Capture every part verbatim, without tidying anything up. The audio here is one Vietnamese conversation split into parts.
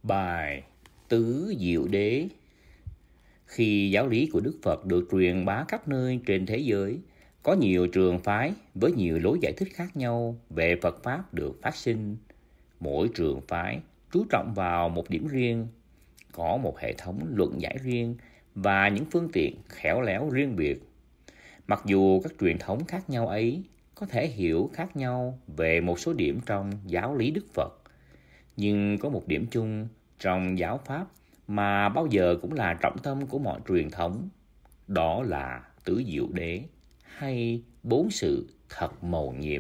Bài Tứ Diệu Đế. Khi giáo lý của Đức Phật được truyền bá khắp nơi trên thế giới, có nhiều trường phái với nhiều lối giải thích khác nhau về Phật Pháp được phát sinh. Mỗi trường phái chú trọng vào một điểm riêng, có một hệ thống luận giải riêng và những phương tiện khéo léo riêng biệt. Mặc dù các truyền thống khác nhau ấy có thể hiểu khác nhau về một số điểm trong giáo lý Đức Phật, nhưng có một điểm chung trong giáo Pháp mà bao giờ cũng là trọng tâm của mọi truyền thống, đó là tứ diệu đế hay bốn sự thật mầu nhiệm.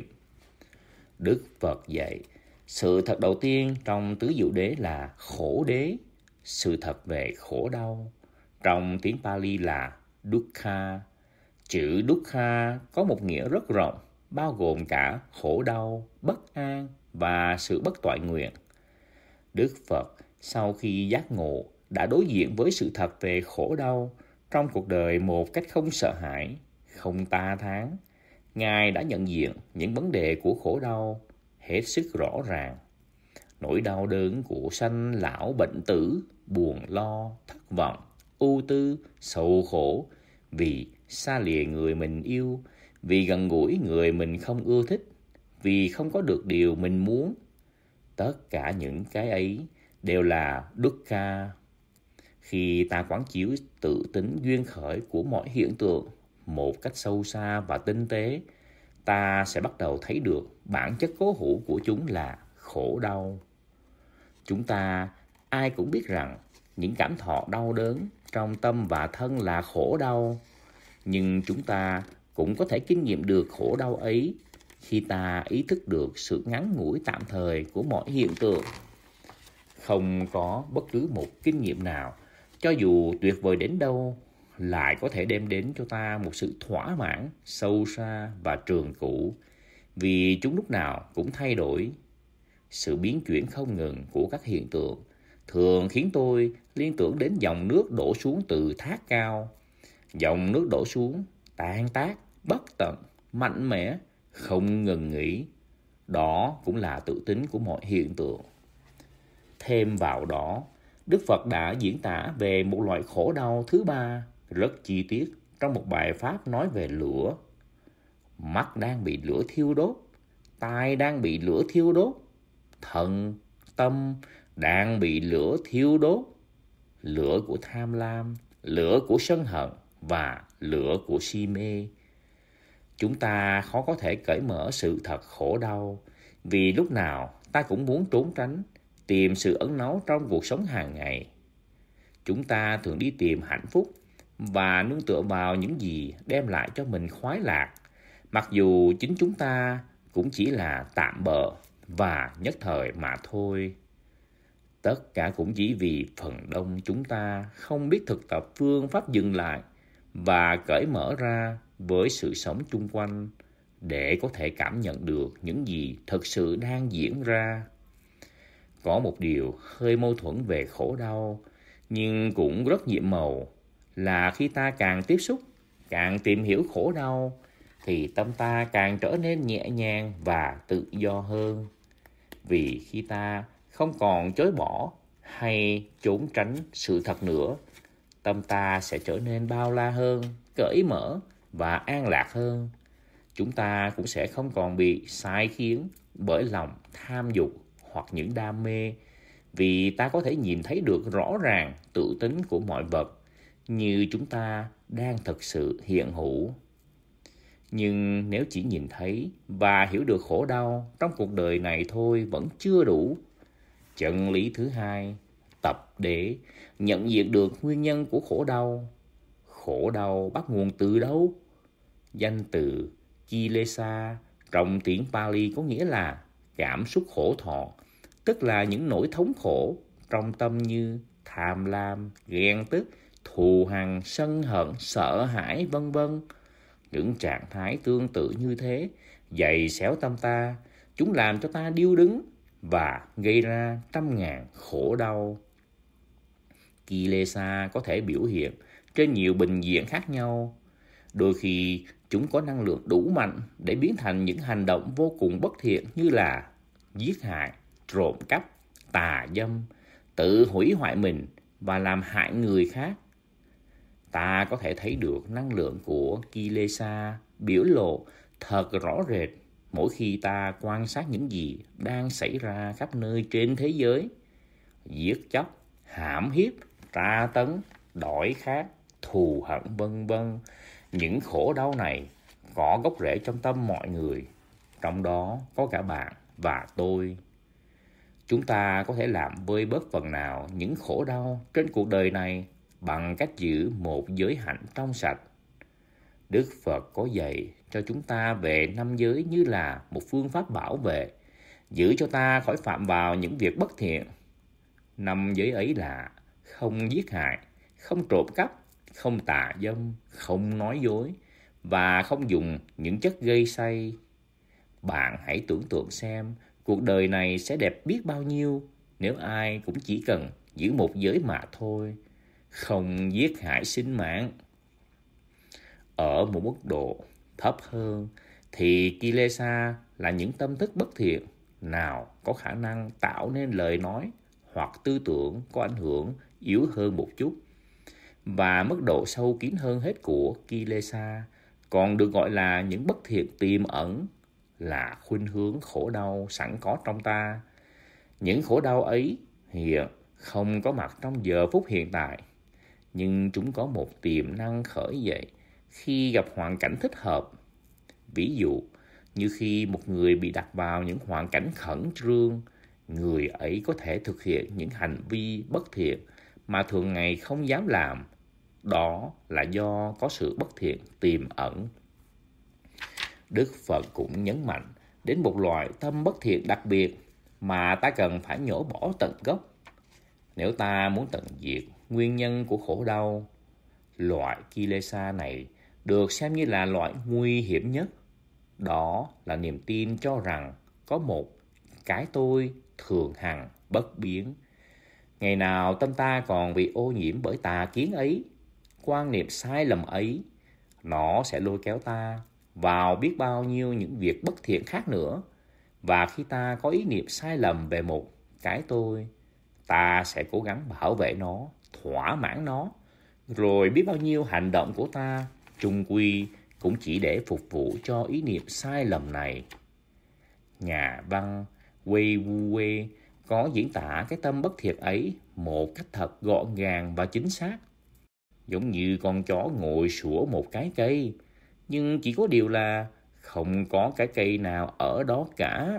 Đức Phật dạy, sự thật đầu tiên trong tứ diệu đế là khổ đế, sự thật về khổ đau. Trong tiếng Pali là Dukkha. Chữ Dukkha có một nghĩa rất rộng, bao gồm cả khổ đau, bất an và sự bất toại nguyện. Đức Phật sau khi giác ngộ đã đối diện với sự thật về khổ đau trong cuộc đời một cách không sợ hãi, không ta thán. Ngài đã nhận diện những vấn đề của khổ đau hết sức rõ ràng. Nỗi đau đớn của sanh lão bệnh tử, buồn lo, thất vọng, ưu tư, sầu khổ vì xa lìa người mình yêu, vì gần gũi người mình không ưa thích, vì không có được điều mình muốn. Tất cả những cái ấy đều là Dukkha. Khi ta quán chiếu tự tính duyên khởi của mọi hiện tượng một cách sâu xa và tinh tế, ta sẽ bắt đầu thấy được bản chất cố hữu của chúng là khổ đau. Chúng ta ai cũng biết rằng những cảm thọ đau đớn trong tâm và thân là khổ đau, nhưng chúng ta cũng có thể kinh nghiệm được khổ đau ấy khi ta ý thức được sự ngắn ngủi tạm thời của mọi hiện tượng. Không có bất cứ một kinh nghiệm nào, cho dù tuyệt vời đến đâu, lại có thể đem đến cho ta một sự thỏa mãn sâu xa và trường cửu, vì chúng lúc nào cũng thay đổi. Sự biến chuyển không ngừng của các hiện tượng thường khiến tôi liên tưởng đến dòng nước đổ xuống từ thác cao. Dòng nước đổ xuống tan tác, bất tận, mạnh mẽ, không ngừng nghỉ. Đó cũng là tự tính của mọi hiện tượng. Thêm vào đó, Đức Phật đã diễn tả về một loại khổ đau thứ ba rất chi tiết trong một bài pháp nói về lửa. Mắt đang bị lửa thiêu đốt, tai đang bị lửa thiêu đốt, thần, tâm đang bị lửa thiêu đốt. Lửa của tham lam, lửa của sân hận và lửa của si mê. Chúng ta khó có thể cởi mở sự thật khổ đau, vì lúc nào ta cũng muốn trốn tránh, tìm sự ẩn náu trong cuộc sống hàng ngày. Chúng ta thường đi tìm hạnh phúc và nương tựa vào những gì đem lại cho mình khoái lạc, mặc dù chính chúng ta cũng chỉ là tạm bợ và nhất thời mà thôi. Tất cả cũng chỉ vì phần đông chúng ta không biết thực tập phương pháp dừng lại và cởi mở ra với sự sống chung quanh để có thể cảm nhận được những gì thực sự đang diễn ra. Có một điều hơi mâu thuẫn về khổ đau, nhưng cũng rất nhiệm màu, là khi ta càng tiếp xúc, càng tìm hiểu khổ đau, thì tâm ta càng trở nên nhẹ nhàng và tự do hơn. Vì khi ta không còn chối bỏ hay trốn tránh sự thật nữa, tâm ta sẽ trở nên bao la hơn, cởi mở và an lạc hơn. Chúng ta cũng sẽ không còn bị sai khiến bởi lòng tham dục hoặc những đam mê, vì ta có thể nhìn thấy được rõ ràng tự tính của mọi vật như chúng ta đang thực sự hiện hữu. Nhưng nếu chỉ nhìn thấy và hiểu được khổ đau trong cuộc đời này thôi vẫn chưa đủ. Chân lý thứ hai, tập để nhận diện được nguyên nhân của khổ đau. Khổ đau bắt nguồn từ đâu? Danh từ Kilesa trong tiếng Pali có nghĩa là cảm xúc khổ thọ, tức là những nỗi thống khổ trong tâm như tham lam, ghen tức, thù hằn, sân hận, sợ hãi, vân vân. Những trạng thái tương tự như thế dày xéo tâm ta, chúng làm cho ta điêu đứng và gây ra trăm ngàn khổ đau. Kilesa có thể biểu hiện trên nhiều bình diện khác nhau. Đôi khi chúng có năng lượng đủ mạnh để biến thành những hành động vô cùng bất thiện như là giết hại, trộm cắp, tà dâm, tự hủy hoại mình và làm hại người khác. Ta có thể thấy được năng lượng của Kilesa biểu lộ thật rõ rệt mỗi khi ta quan sát những gì đang xảy ra khắp nơi trên thế giới. Giết chóc, hãm hiếp, tra tấn, đói khát, thù hận vân vân. Những khổ đau này có gốc rễ trong tâm mọi người, trong đó có cả bạn và tôi. Chúng ta có thể làm vơi bớt phần nào những khổ đau trên cuộc đời này bằng cách giữ một giới hạnh trong sạch. Đức Phật có dạy cho chúng ta về năm giới như là một phương pháp bảo vệ, giữ cho ta khỏi phạm vào những việc bất thiện. Năm giới ấy là không giết hại, không trộm cắp, không tà dâm, không nói dối và không dùng những chất gây say. Bạn hãy tưởng tượng xem cuộc đời này sẽ đẹp biết bao nhiêu nếu ai cũng chỉ cần giữ một giới mà thôi, không giết hại sinh mạng. Ở một mức độ thấp hơn thì Kilesa là những tâm thức bất thiện nào có khả năng tạo nên lời nói hoặc tư tưởng có ảnh hưởng yếu hơn một chút. Và mức độ sâu kín hơn hết của Kilesa còn được gọi là những bất thiện tiềm ẩn, là khuynh hướng khổ đau sẵn có trong ta. Những khổ đau ấy hiện không có mặt trong giờ phút hiện tại, nhưng chúng có một tiềm năng khởi dậy khi gặp hoàn cảnh thích hợp. Ví dụ như khi một người bị đặt vào những hoàn cảnh khẩn trương, người ấy có thể thực hiện những hành vi bất thiện mà thường ngày không dám làm. Đó là do có sự bất thiện tiềm ẩn. Đức Phật cũng nhấn mạnh đến một loại tâm bất thiện đặc biệt mà ta cần phải nhổ bỏ tận gốc. Nếu ta muốn tận diệt nguyên nhân của khổ đau, loại Kilesa này được xem như là loại nguy hiểm nhất. Đó là niềm tin cho rằng có một cái tôi thường hằng bất biến. Ngày nào tâm ta còn bị ô nhiễm bởi tà kiến ấy, quan niệm sai lầm ấy, nó sẽ lôi kéo ta vào biết bao nhiêu những việc bất thiện khác nữa. Và khi ta có ý niệm sai lầm về một cái tôi, ta sẽ cố gắng bảo vệ nó, thỏa mãn nó. Rồi biết bao nhiêu hành động của ta chung quy cũng chỉ để phục vụ cho ý niệm sai lầm này. Nhà văn Wei Wu Wei có diễn tả cái tâm bất thiện ấy một cách thật gọn gàng và chính xác. Giống như con chó ngồi sủa một cái cây, nhưng chỉ có điều là không có cái cây nào ở đó cả.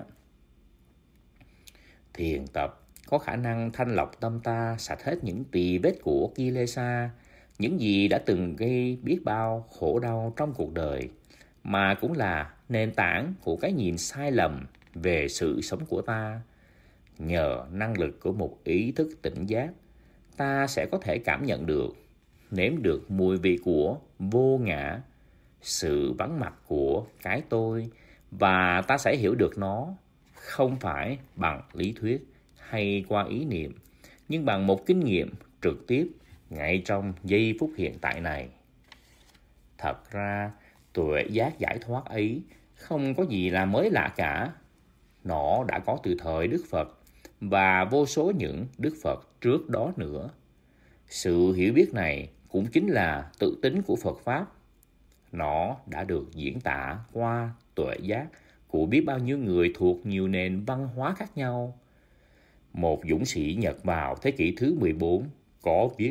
Thiền tập có khả năng thanh lọc tâm ta sạch hết những tỳ vết của Kilesa, những gì đã từng gây biết bao khổ đau trong cuộc đời, mà cũng là nền tảng của cái nhìn sai lầm về sự sống của ta. Nhờ năng lực của một ý thức tỉnh giác, ta sẽ có thể cảm nhận được, nếm được mùi vị của vô ngã, sự vắng mặt của cái tôi, và ta sẽ hiểu được nó không phải bằng lý thuyết hay qua ý niệm, nhưng bằng một kinh nghiệm trực tiếp ngay trong giây phút hiện tại này. Thật ra, tuệ giác giải thoát ấy không có gì là mới lạ cả. Nó đã có từ thời Đức Phật và vô số những Đức Phật trước đó nữa. Sự hiểu biết này cũng chính là tự tính của Phật Pháp. Nó đã được diễn tả qua tuệ giác của biết bao nhiêu người thuộc nhiều nền văn hóa khác nhau. Một dũng sĩ Nhật vào thế kỷ thứ mười bốn có viết: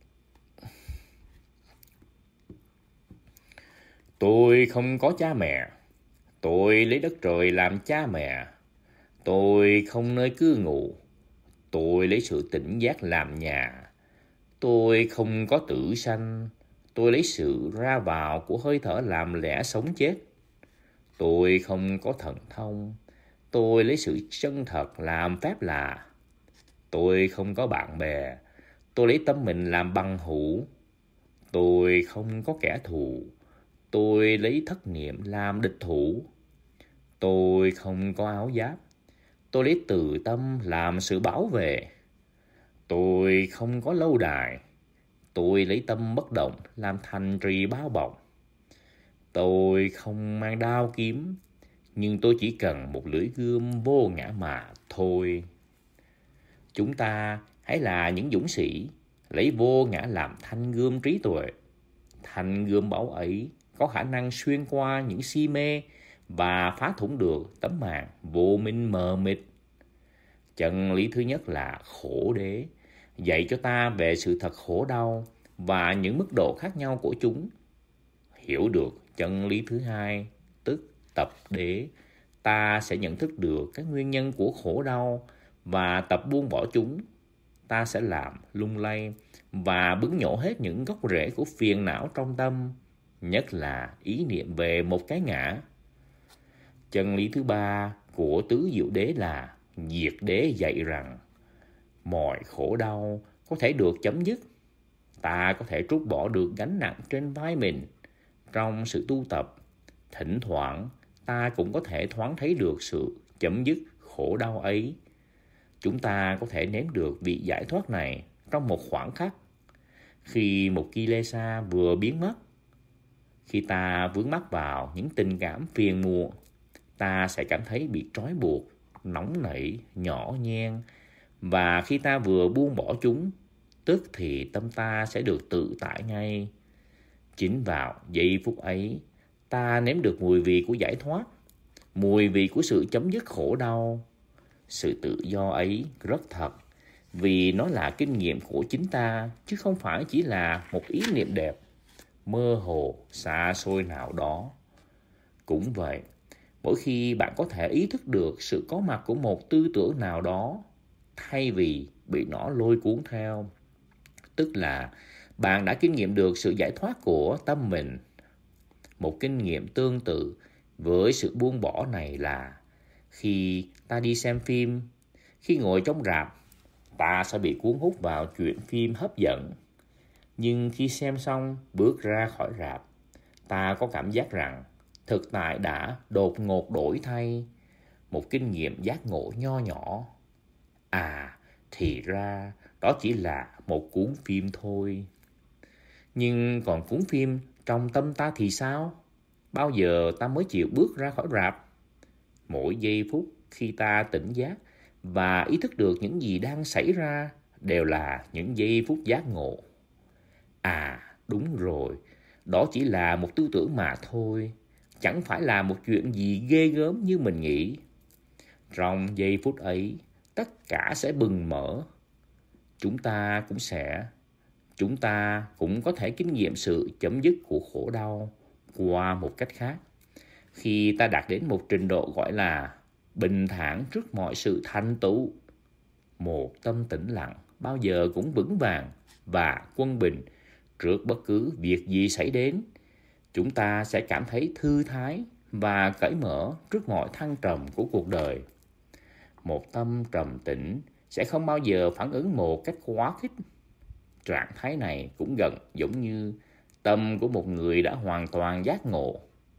Tôi không có cha mẹ. Tôi lấy đất trời làm cha mẹ. Tôi không nơi cư ngụ. Tôi lấy sự tỉnh giác làm nhà. Tôi không có tử sanh. Tôi lấy sự ra vào của hơi thở làm lẽ sống chết. Tôi không có thần thông. Tôi lấy sự chân thật làm phép lạ. Tôi không có bạn bè. Tôi lấy tâm mình làm bằng hữu. Tôi không có kẻ thù. Tôi lấy thất niệm làm địch thủ. Tôi không có áo giáp. Tôi lấy từ tâm làm sự bảo vệ. Tôi không có lâu đài. Tôi lấy tâm bất động làm thành trì bao bọc. Tôi không mang đao kiếm, nhưng tôi chỉ cần một lưỡi gươm vô ngã mà thôi. Chúng ta hãy là những dũng sĩ, lấy vô ngã làm thanh gươm trí tuệ. Thanh gươm báu ấy có khả năng xuyên qua những si mê và phá thủng được tấm màn vô minh mờ mịt. Chân lý thứ nhất là khổ đế, dạy cho ta về sự thật khổ đau và những mức độ khác nhau của chúng. Hiểu được chân lý thứ hai, tức tập đế, ta sẽ nhận thức được các nguyên nhân của khổ đau và tập buông bỏ chúng. Ta sẽ làm lung lay và bứng nhổ hết những gốc rễ của phiền não trong tâm, nhất là ý niệm về một cái ngã. Chân lý thứ ba của tứ diệu đế là diệt đế, dạy rằng mọi khổ đau có thể được chấm dứt. Ta có thể trút bỏ được gánh nặng trên vai mình. Trong sự tu tập, thỉnh thoảng ta cũng có thể thoáng thấy được sự chấm dứt khổ đau ấy. Chúng ta có thể nếm được vị giải thoát này trong một khoảng khắc. Khi một kilesa vừa biến mất, khi ta vướng mắc vào những tình cảm phiền muộn, ta sẽ cảm thấy bị trói buộc, nóng nảy, nhỏ nhen. Và khi ta vừa buông bỏ chúng, tức thì tâm ta sẽ được tự tại ngay. Chính vào giây phút ấy, ta nếm được mùi vị của giải thoát, mùi vị của sự chấm dứt khổ đau. Sự tự do ấy rất thật, vì nó là kinh nghiệm của chính ta, chứ không phải chỉ là một ý niệm đẹp, mơ hồ, xa xôi nào đó. Cũng vậy, mỗi khi bạn có thể ý thức được sự có mặt của một tư tưởng nào đó, thay vì bị nó lôi cuốn theo, tức là bạn đã kinh nghiệm được sự giải thoát của tâm mình. Một kinh nghiệm tương tự với sự buông bỏ này là khi ta đi xem phim, khi ngồi trong rạp, ta sẽ bị cuốn hút vào chuyện phim hấp dẫn. Nhưng khi xem xong, bước ra khỏi rạp, ta có cảm giác rằng thực tại đã đột ngột đổi thay. Một kinh nghiệm giác ngộ nho nhỏ. À, thì ra đó chỉ là một cuốn phim thôi. Nhưng còn cuốn phim trong tâm ta thì sao? Bao giờ ta mới chịu bước ra khỏi rạp? Mỗi giây phút khi ta tỉnh giác và ý thức được những gì đang xảy ra đều là những giây phút giác ngộ. À, đúng rồi, đó chỉ là một tư tưởng mà thôi, chẳng phải là một chuyện gì ghê gớm như mình nghĩ. Trong giây phút ấy, tất cả sẽ bừng mở. Chúng ta cũng sẽ, chúng ta cũng có thể kinh nghiệm sự chấm dứt của khổ đau qua một cách khác. Khi ta đạt đến một trình độ gọi là bình thản trước mọi sự thành tựu, một tâm tĩnh lặng bao giờ cũng vững vàng và quân bình trước bất cứ việc gì xảy đến, chúng ta sẽ cảm thấy thư thái và cởi mở trước mọi thăng trầm của cuộc đời. Một tâm trầm tĩnh sẽ không bao giờ phản ứng một cách quá khích. Trạng thái này cũng gần giống như tâm của một người đã hoàn toàn giác ngộ.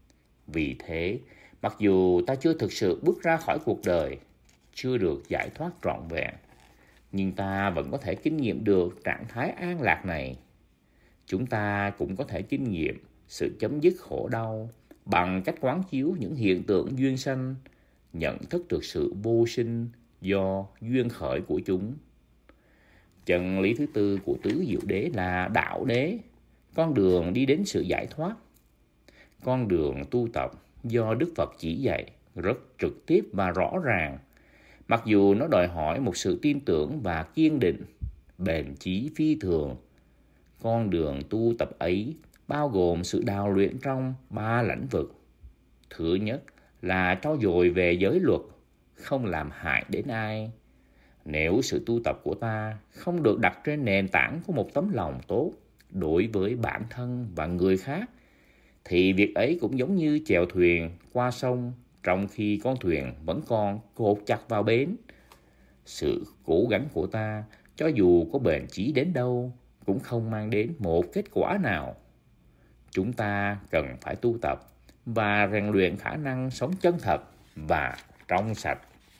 Vì thế, mặc dù ta chưa thực sự bước ra khỏi cuộc đời, chưa được giải thoát trọn vẹn, nhưng ta vẫn có thể kinh nghiệm được trạng thái an lạc này. Chúng ta cũng có thể kinh nghiệm sự chấm dứt khổ đau bằng cách quán chiếu những hiện tượng duyên sanh, nhận thức được sự vô sinh do duyên khởi của chúng. Chân lý thứ tư của tứ diệu đế là đạo đế, con đường đi đến sự giải thoát. Con đường tu tập do Đức Phật chỉ dạy rất trực tiếp và rõ ràng, mặc dù nó đòi hỏi một sự tin tưởng và kiên định, bền chí phi thường. Con đường tu tập ấy bao gồm sự đào luyện trong ba lĩnh vực. Thứ nhất là trau dồi về giới luật, không làm hại đến ai. Nếu sự tu tập của ta không được đặt trên nền tảng của một tấm lòng tốt đối với bản thân và người khác, thì việc ấy cũng giống như chèo thuyền qua sông trong khi con thuyền vẫn còn cột chặt vào bến. Sự cố gắng của ta, cho dù có bền chí đến đâu, cũng không mang đến một kết quả nào. Chúng ta cần phải tu tập và rèn luyện khả năng sống chân thật và trong sạch.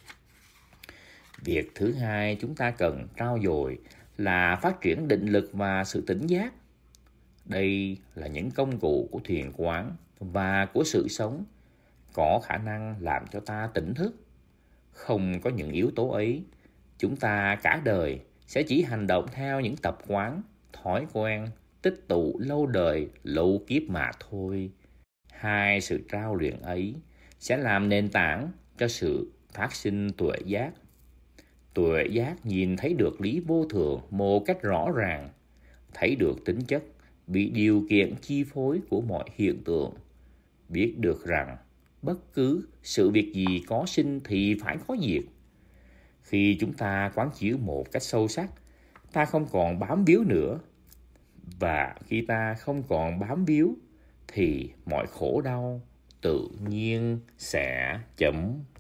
Việc thứ hai chúng ta cần trau dồi là phát triển định lực và sự tỉnh giác. Đây là những công cụ của thiền quán và của sự sống, có khả năng làm cho ta tỉnh thức. Không có những yếu tố ấy, Chúng ta cả đời sẽ chỉ hành động theo những tập quán, thói quen, tích tụ lâu đời, lâu kiếp mà thôi. Hai sự trao luyện ấy sẽ làm nền tảng cho sự phát sinh tuệ giác. Tuệ giác nhìn thấy được lý vô thường một cách rõ ràng, thấy được tính chất bị điều kiện chi phối của mọi hiện tượng, biết được rằng bất cứ sự việc gì có sinh thì phải có diệt. Khi chúng ta quán chiếu một cách sâu sắc, ta không còn bám víu nữa. Và khi ta không còn bám víu, thì mọi khổ đau tự nhiên sẽ chấm